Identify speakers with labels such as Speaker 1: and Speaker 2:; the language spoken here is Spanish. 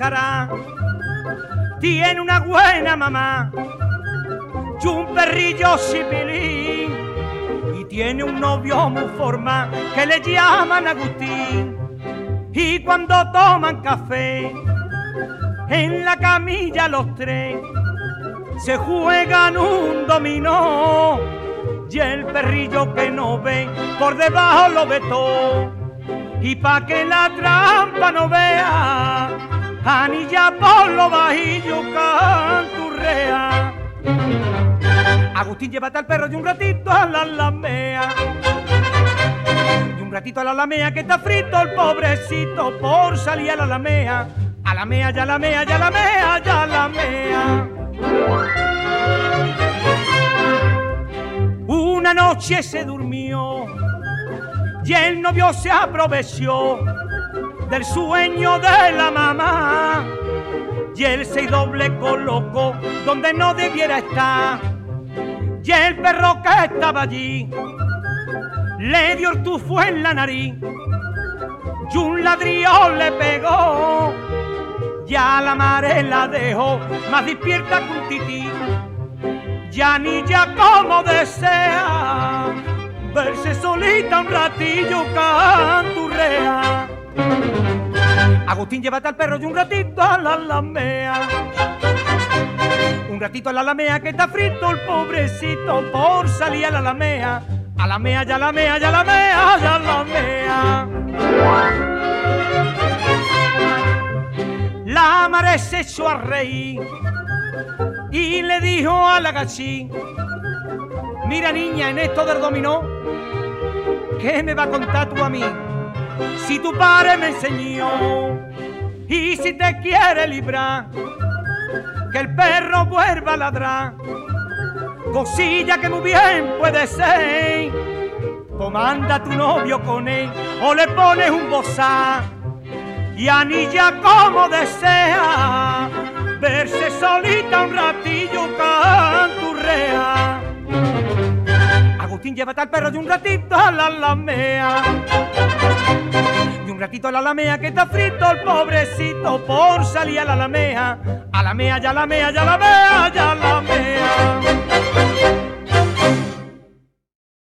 Speaker 1: cara, tiene una buena mamá y un perrillo chipilín, y tiene un novio muy formal que le llaman Agustín. Y cuando toman café en la camilla los tres se juegan un dominó, y el perrillo que no ve por debajo lo ve todo. Y pa' que la trampa no vea, anilla por lo bajillo canturrea. Agustín, llévate al perro y un ratito a la alamea. Y un ratito a la alamea que está frito el pobrecito por salir a la alamea. Alamea, ya alamea, ya alamea, ya alamea. Una noche se durmió y el novio se aprovechó del sueño de la mamá, y él se doble colocó donde no debiera estar, y el perro que estaba allí le dio el tufo en la nariz y un ladrillo le pegó, ya la madre la dejó más despierta que un tití, ya ni ya como desea verse solita un ratillo canturrea. Agustín, llévate al perro y un ratito a la alamea. Un ratito a la alamea que está frito el pobrecito por salir a la alamea. Alamea, ya alamea, ya alamea, ya alamea. La madre se echó a reír y le dijo a la gachín: mira niña, en esto del dominó, ¿qué me va a contar tú a mí? Si tu padre me enseñó, y si te quiere librar, que el perro vuelva a ladrar, cosilla que muy bien puede ser, comanda tu novio con él, o le pones un bozal, y anilla como desea, verse solita un ratillo canturrea. Agustín, llévate al perro y un ratito a la alamea. Y un ratito a la alamea que está frito el pobrecito por salir a la alamea. Alamea, ya alamea, ya alamea, ya alamea.